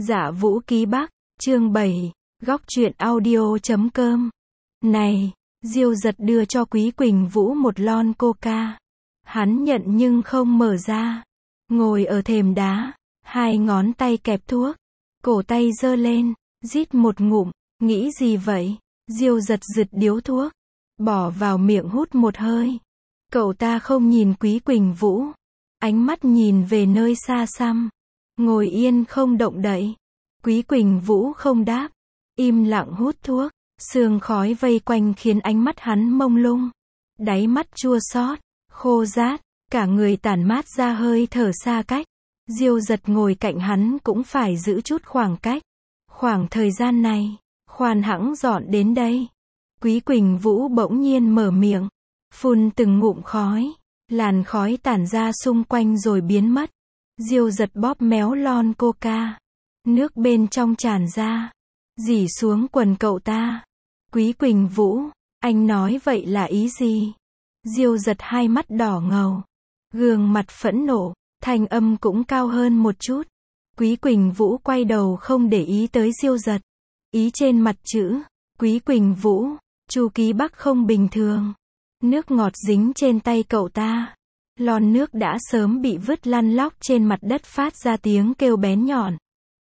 Dạ Vũ Ký Bắc, chương 7, góc truyện audio.com. Này, Diêu Giật đưa cho Quý Quỳnh Vũ một lon coca. Hắn nhận nhưng không mở ra. Ngồi ở thềm đá, hai ngón tay kẹp thuốc, cổ tay giơ lên, rít một ngụm, nghĩ gì vậy? Diêu Giật giật điếu thuốc, bỏ vào miệng hút một hơi. Cậu ta không nhìn Quý Quỳnh Vũ, ánh mắt nhìn về nơi xa xăm, ngồi yên không động đậy. Quý Quỳnh Vũ không đáp, im lặng hút thuốc, sương khói vây quanh khiến ánh mắt hắn mông lung, đáy mắt chua xót, khô rát, cả người tản mát ra hơi thở xa cách. Diêu Giật ngồi cạnh hắn cũng phải giữ chút khoảng cách. Khoảng thời gian này, khoan hãng dọn đến đây. Quý Quỳnh Vũ bỗng nhiên mở miệng, phun từng ngụm khói, làn khói tản ra xung quanh rồi biến mất. Diêu Giật bóp méo lon coca, nước bên trong tràn ra, rỉ xuống quần cậu ta. Quý Quỳnh Vũ, anh nói vậy là ý gì? Diêu Giật hai mắt đỏ ngầu, gương mặt phẫn nộ, thanh âm cũng cao hơn một chút. Quý Quỳnh Vũ quay đầu không để ý tới Diêu Giật. Ý trên mặt chữ Quý Quỳnh Vũ, Chu Ký Bắc không bình thường. Nước ngọt dính trên tay cậu ta. Lon nước đã sớm bị vứt lăn lóc trên mặt đất phát ra tiếng kêu bén nhọn.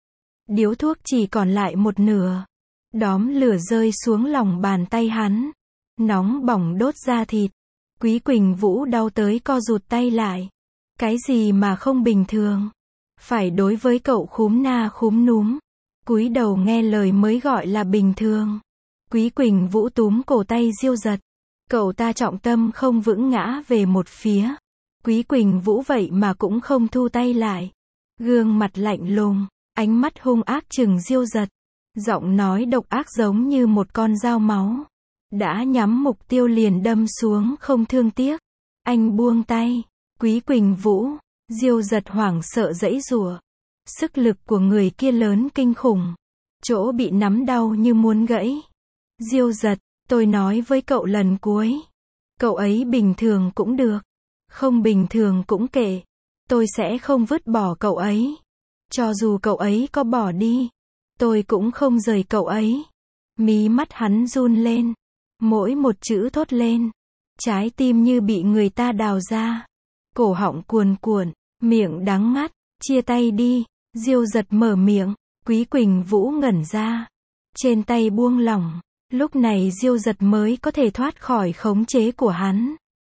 Điếu thuốc chỉ còn lại một nửa. Đóm lửa rơi xuống lòng bàn tay hắn, nóng bỏng đốt da thịt. Quý Quỳnh Vũ đau tới co rụt tay lại. Cái gì mà không bình thường? Phải đối với cậu khúm na khúm núm, cúi đầu nghe lời mới gọi là bình thường. Quý Quỳnh Vũ túm cổ tay Diêu Giật. Cậu ta trọng tâm không vững ngã về một phía. Quý Quỳnh Vũ vậy mà cũng không thu tay lại. Gương mặt lạnh lùng, ánh mắt hung ác trừng Diêu Giật. Giọng nói độc ác giống như một con dao máu. Đã nhắm mục tiêu liền đâm xuống không thương tiếc. Anh buông tay. Quý Quỳnh Vũ, Diêu Giật hoảng sợ giãy giụa. Sức lực của người kia lớn kinh khủng. Chỗ bị nắm đau như muốn gãy. Diêu Giật, tôi nói với cậu lần cuối. Cậu ấy bình thường cũng được. Không bình thường cũng kệ. Tôi sẽ không vứt bỏ cậu ấy. Cho dù cậu ấy có bỏ đi, tôi cũng không rời cậu ấy. Mí mắt hắn run lên. Mỗi một chữ thốt lên. Trái tim như bị người ta đào ra. Cổ họng cuồn cuộn, miệng đắng ngắt. Chia tay đi. Diêu Giật mở miệng. Quý Quỳnh Vũ ngẩn ra. Trên tay buông lỏng. Lúc này Diêu Giật mới có thể thoát khỏi khống chế của hắn.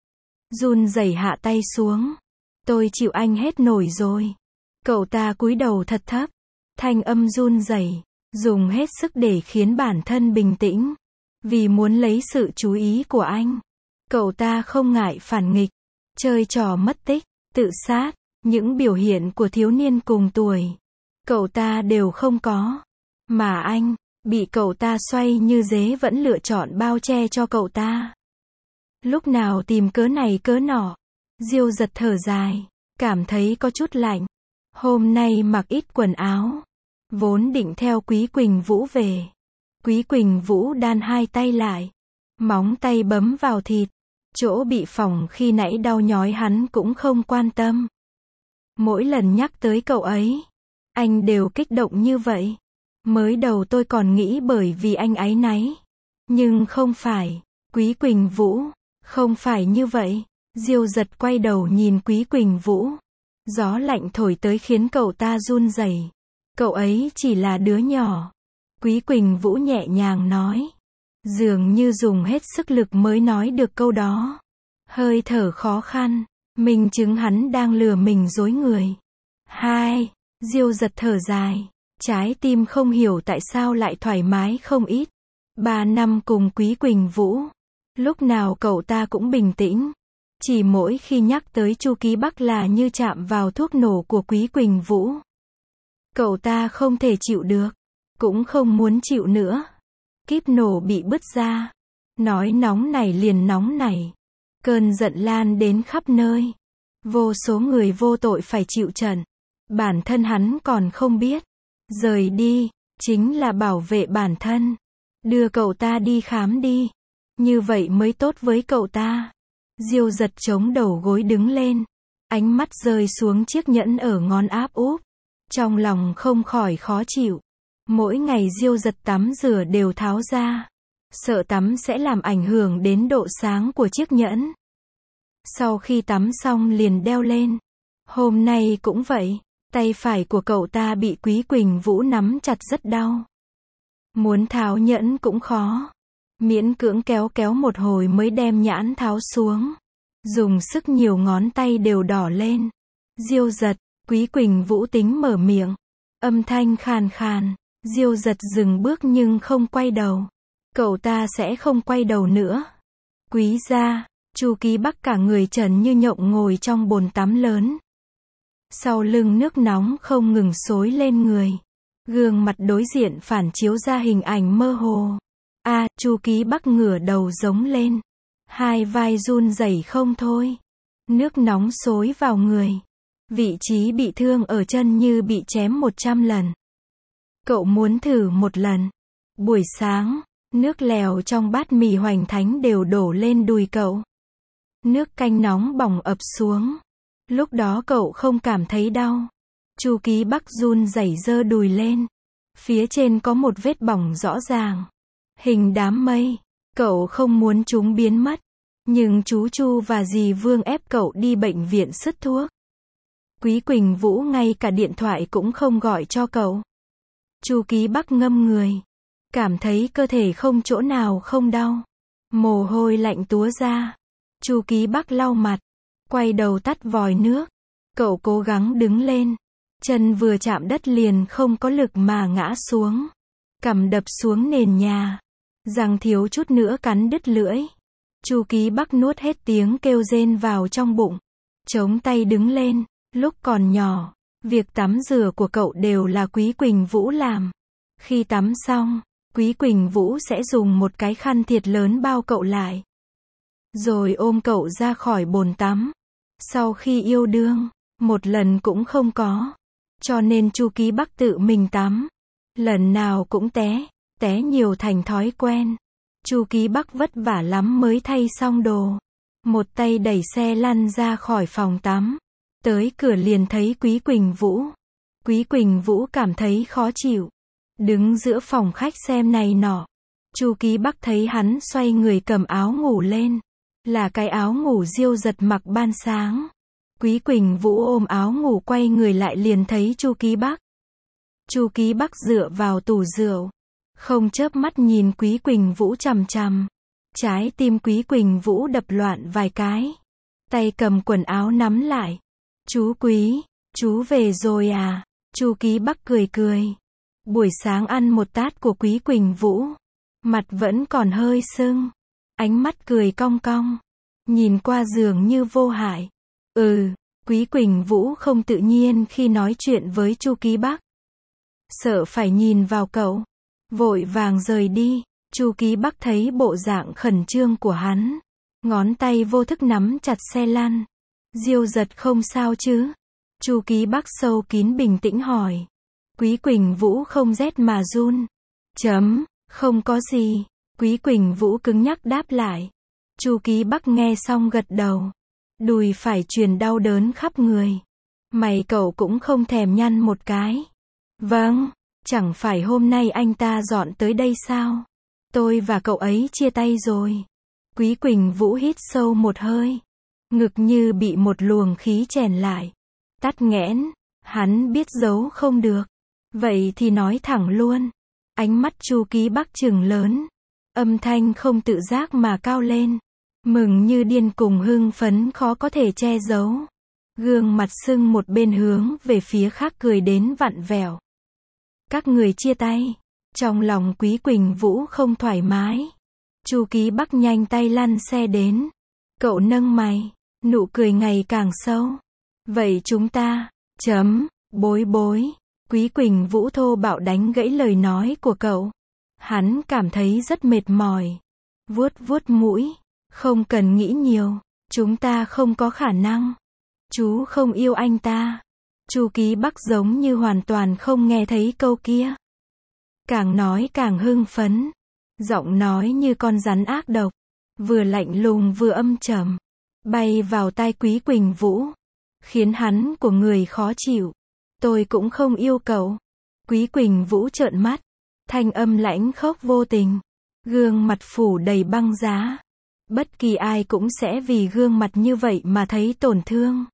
Run rẩy hạ tay xuống. Tôi chịu anh hết nổi rồi. Cậu ta cúi đầu thật thấp. Thanh âm run rẩy, dùng hết sức để khiến bản thân bình tĩnh. Vì muốn lấy sự chú ý của anh, cậu ta không ngại phản nghịch, chơi trò mất tích, tự sát. Những biểu hiện của thiếu niên cùng tuổi, cậu ta đều không có. Mà anh, bị cậu ta xoay như dế vẫn lựa chọn bao che cho cậu ta. Lúc nào tìm cớ này cớ nọ. Diêu Giật thở dài, cảm thấy có chút lạnh. Hôm nay mặc ít quần áo. Vốn định theo Quý Quỳnh Vũ về. Quý Quỳnh Vũ đan hai tay lại. Móng tay bấm vào thịt. Chỗ bị phỏng khi nãy đau nhói hắn cũng không quan tâm. Mỗi lần nhắc tới cậu ấy, anh đều kích động như vậy. Mới đầu tôi còn nghĩ bởi vì anh áy náy. Nhưng không phải. Quý Quỳnh Vũ, không phải như vậy. Diêu Giật quay đầu nhìn Quý Quỳnh Vũ. Gió lạnh thổi tới khiến cậu ta run rẩy. Cậu ấy chỉ là đứa nhỏ. Quý Quỳnh Vũ nhẹ nhàng nói. Dường như dùng hết sức lực mới nói được câu đó. Hơi thở khó khăn, minh chứng hắn đang lừa mình dối người. Diêu Giật thở dài. Trái tim không hiểu tại sao lại thoải mái không ít. 3 năm cùng Quý Quỳnh Vũ. Lúc nào cậu ta cũng bình tĩnh. Chỉ mỗi khi nhắc tới Chu Ký Bắc là như chạm vào thuốc nổ của Quý Quỳnh Vũ. Cậu ta không thể chịu được. Cũng không muốn chịu nữa. Kíp nổ bị bứt ra. Nói nóng này liền nóng này. Cơn giận lan đến khắp nơi. Vô số người vô tội phải chịu trận. Bản thân hắn còn không biết. Rời đi, chính là bảo vệ bản thân. Đưa cậu ta đi khám đi. Như vậy mới tốt với cậu ta. Diêu Giật chống đầu gối đứng lên. Ánh mắt rơi xuống chiếc nhẫn ở ngón áp úp. Trong lòng không khỏi khó chịu. Mỗi ngày Diêu Giật tắm rửa đều tháo ra. Sợ tắm sẽ làm ảnh hưởng đến độ sáng của chiếc nhẫn. Sau khi tắm xong liền đeo lên. Hôm nay cũng vậy, tay phải của cậu ta bị Quý Quỳnh Vũ nắm chặt rất đau. Muốn tháo nhẫn cũng khó. Miễn cưỡng kéo kéo một hồi mới đem nhẫn tháo xuống. Dùng sức nhiều ngón tay đều đỏ lên. Diêu Giật, Quý Quỳnh Vũ tính mở miệng. Âm thanh khàn khàn. Diêu Giật dừng bước nhưng không quay đầu. Cậu ta sẽ không quay đầu nữa. Quý gia, Chu Ký Bắc cả người trần như nhộng ngồi trong bồn tắm lớn. Sau lưng nước nóng không ngừng xối lên người. Gương mặt đối diện phản chiếu ra hình ảnh mơ hồ. Chu Ký Bắc ngửa đầu giống lên. Hai vai run rẩy không thôi. Nước nóng xối vào người. Vị trí bị thương ở chân như bị chém 100 lần. Cậu muốn thử một lần. Buổi sáng, nước lèo trong bát mì Hoành Thánh đều đổ lên đùi cậu. Nước canh nóng bỏng ập xuống. Lúc đó cậu không cảm thấy đau. Chu Ký Bắc run rẩy giơ đùi lên. Phía trên có một vết bỏng rõ ràng. Hình đám mây. Cậu không muốn chúng biến mất. Nhưng chú Chu và dì Vương ép cậu đi bệnh viện sứt thuốc. Quý Quỳnh Vũ ngay cả điện thoại cũng không gọi cho cậu. Chu Ký Bắc ngâm người. Cảm thấy cơ thể không chỗ nào không đau. Mồ hôi lạnh túa ra. Chu Ký Bắc lau mặt. Quay đầu tắt vòi nước. Cậu cố gắng đứng lên. Chân vừa chạm đất liền không có lực mà ngã xuống. Cằm đập xuống nền nhà. Răng thiếu chút nữa cắn đứt lưỡi. Chu Ký Bắc nuốt hết tiếng kêu rên vào trong bụng. Chống tay đứng lên. Lúc còn nhỏ, việc tắm rửa của cậu đều là Quý Quỳnh Vũ làm. Khi tắm xong, Quý Quỳnh Vũ sẽ dùng một cái khăn thiệt lớn bao cậu lại. Rồi ôm cậu ra khỏi bồn tắm. Sau khi yêu đương, một lần cũng không có. Cho nên Chu Ký Bắc tự mình tắm. Lần nào cũng té nhiều thành thói quen. Chu Ký Bắc vất vả lắm mới thay xong đồ. Một tay đẩy xe lăn ra khỏi phòng tắm. Tới cửa liền thấy Quý Quỳnh Vũ. Quý Quỳnh Vũ cảm thấy khó chịu. Đứng giữa phòng khách xem này nọ. Chu Ký Bắc thấy hắn xoay người cầm áo ngủ lên. Là cái áo ngủ Diêu Giật mặc ban sáng. Quý Quỳnh Vũ ôm áo ngủ quay người lại liền thấy Chu Ký Bắc. Chu Ký Bắc dựa vào tủ rượu. Không chớp mắt nhìn Quý Quỳnh Vũ chằm chằm. Trái tim Quý Quỳnh Vũ đập loạn vài cái. Tay cầm quần áo nắm lại. Chú Quý, chú về rồi à? Chu Ký Bắc cười cười. Buổi sáng ăn một tát của Quý Quỳnh Vũ. Mặt vẫn còn hơi sưng. Ánh mắt cười cong cong. Nhìn qua dường như vô hại. Quý Quỳnh Vũ không tự nhiên khi nói chuyện với Chu Ký Bắc. Sợ phải nhìn vào cậu. Vội vàng rời đi. Chu Ký Bắc thấy bộ dạng khẩn trương của hắn. Ngón tay vô thức nắm chặt xe lăn. Diêu Giật không sao chứ? Chu Ký Bắc sâu kín bình tĩnh hỏi. Quý Quỳnh Vũ không rét mà run. Không có gì. Quý Quỳnh Vũ cứng nhắc đáp lại. Chu Ký Bắc nghe xong gật đầu. Đùi phải truyền đau đớn khắp người. Mày cậu cũng không thèm nhăn một cái. Vâng, chẳng phải hôm nay anh ta dọn tới đây sao? Tôi và cậu ấy chia tay rồi. Quý Quỳnh Vũ hít sâu một hơi. Ngực như bị một luồng khí chèn lại. Tắc nghẽn. Hắn biết giấu không được. Vậy thì nói thẳng luôn. Ánh mắt Chu Ký Bắc trừng lớn. Âm thanh không tự giác mà cao lên. Mừng như điên cùng hưng phấn khó có thể che giấu. Gương mặt sưng một bên hướng về phía khác cười đến vặn vẹo. Các người chia tay. Trong lòng Quý Quỳnh Vũ không thoải mái. Chu Ký Bắc nhanh tay lăn xe đến. Cậu nâng mày. Nụ cười ngày càng sâu. Vậy chúng ta. Bối. Quý Quỳnh Vũ thô bạo đánh gãy lời nói của cậu. Hắn cảm thấy rất mệt mỏi. Vuốt mũi. Không cần nghĩ nhiều. Chúng ta không có khả năng. Chú không yêu anh ta. Chu Ký Bắc giống như hoàn toàn không nghe thấy câu kia. Càng nói càng hưng phấn. Giọng nói như con rắn ác độc. Vừa lạnh lùng vừa âm trầm. Bay vào tai Quý Quỳnh Vũ. Khiến hắn của người khó chịu. Tôi cũng không yêu cậu. Quý Quỳnh Vũ trợn mắt. Thanh âm lãnh khốc vô tình. Gương mặt phủ đầy băng giá. Bất kỳ ai cũng sẽ vì gương mặt như vậy mà thấy tổn thương.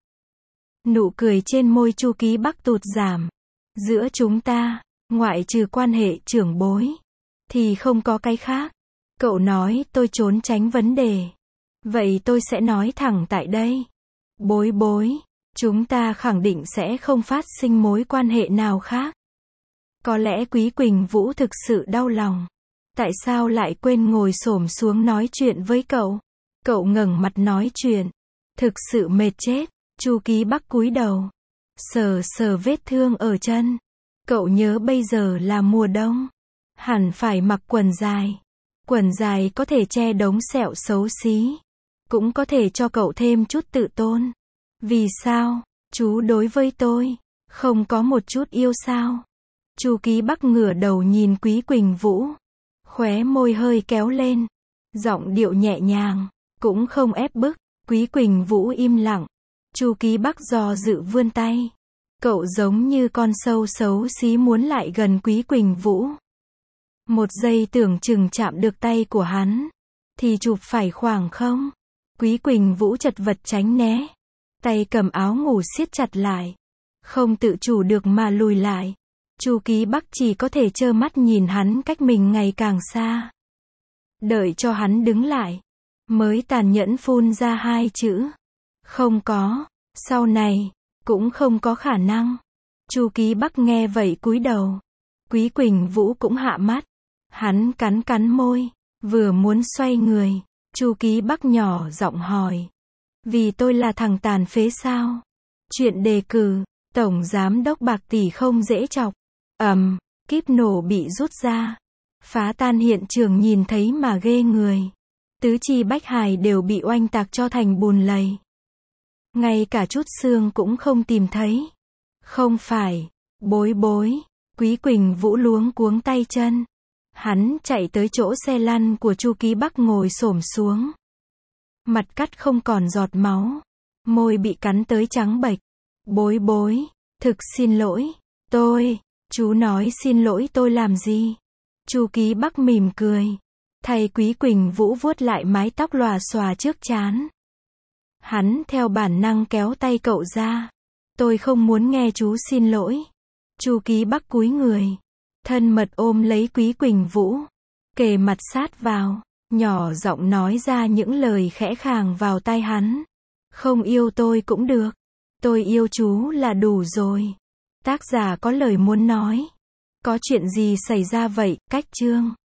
Nụ cười trên môi Chu Ký Bắc tụt giảm. Giữa chúng ta, ngoại trừ quan hệ trưởng bối, thì không có cái khác. Cậu nói tôi trốn tránh vấn đề. Vậy tôi sẽ nói thẳng tại đây. Bối bối, chúng ta khẳng định sẽ không phát sinh mối quan hệ nào khác. Có lẽ Quý Quỳnh Vũ thực sự đau lòng. Tại sao lại quên ngồi xổm xuống nói chuyện với cậu? Cậu ngẩng mặt nói chuyện. Thực sự mệt chết. Chu Ký Bắc cúi đầu. Sờ sờ vết thương ở chân. Cậu nhớ bây giờ là mùa đông. Hẳn phải mặc quần dài. Quần dài có thể che đống sẹo xấu xí. Cũng có thể cho cậu thêm chút tự tôn. Vì sao? Chú đối với tôi không có một chút yêu sao? Chu Ký Bắc ngửa đầu nhìn Quý Quỳnh Vũ. Khóe môi hơi kéo lên. Giọng điệu nhẹ nhàng. Cũng không ép bức. Quý Quỳnh Vũ im lặng. Chu Ký Bắc do dự vươn tay. Cậu giống như con sâu xấu xí muốn lại gần Quý Quỳnh Vũ. Một giây tưởng chừng chạm được tay của hắn. Thì chụp phải khoảng không? Quý Quỳnh Vũ chật vật tránh né. Tay cầm áo ngủ siết chặt lại. Không tự chủ được mà lùi lại. Chu Ký Bắc chỉ có thể trơ mắt nhìn hắn cách mình ngày càng xa. Đợi cho hắn đứng lại. Mới tàn nhẫn phun ra hai chữ. Không có. Sau này. Cũng không có khả năng. Chu Ký Bắc nghe vậy cúi đầu. Quý Quỳnh Vũ cũng hạ mắt. Hắn cắn cắn môi. Vừa muốn xoay người. Chu Ký Bắc nhỏ giọng hỏi. Vì tôi là thằng tàn phế sao? Chuyện đề cử. Tổng giám đốc bạc tỷ không dễ chọc. Kíp nổ bị rút ra. Phá tan hiện trường nhìn thấy mà ghê người. Tứ chi bách hài đều bị oanh tạc cho thành bùn lầy. Ngay cả chút xương cũng không tìm thấy. Không phải. Bối bối. Quý Quỳnh Vũ luống cuống tay chân. Hắn chạy tới chỗ xe lăn của Chu Ký Bắc ngồi xổm xuống. Mặt cắt không còn giọt máu. Môi bị cắn tới trắng bệch. Bối bối. Thực xin lỗi. Chú nói xin lỗi tôi làm gì? Chu Ký Bắc mỉm cười. Thay Quý Quỳnh Vũ vuốt lại mái tóc lòa xòa trước trán. Hắn theo bản năng kéo tay cậu ra. Tôi không muốn nghe chú xin lỗi. Chu Ký Bắc cúi người. Thân mật ôm lấy Quý Quỳnh Vũ. Kề mặt sát vào. Nhỏ giọng nói ra những lời khẽ khàng vào tai hắn. Không yêu tôi cũng được. Tôi yêu chú là đủ rồi. Tác giả có lời muốn nói. Có chuyện gì xảy ra vậy? Cách chương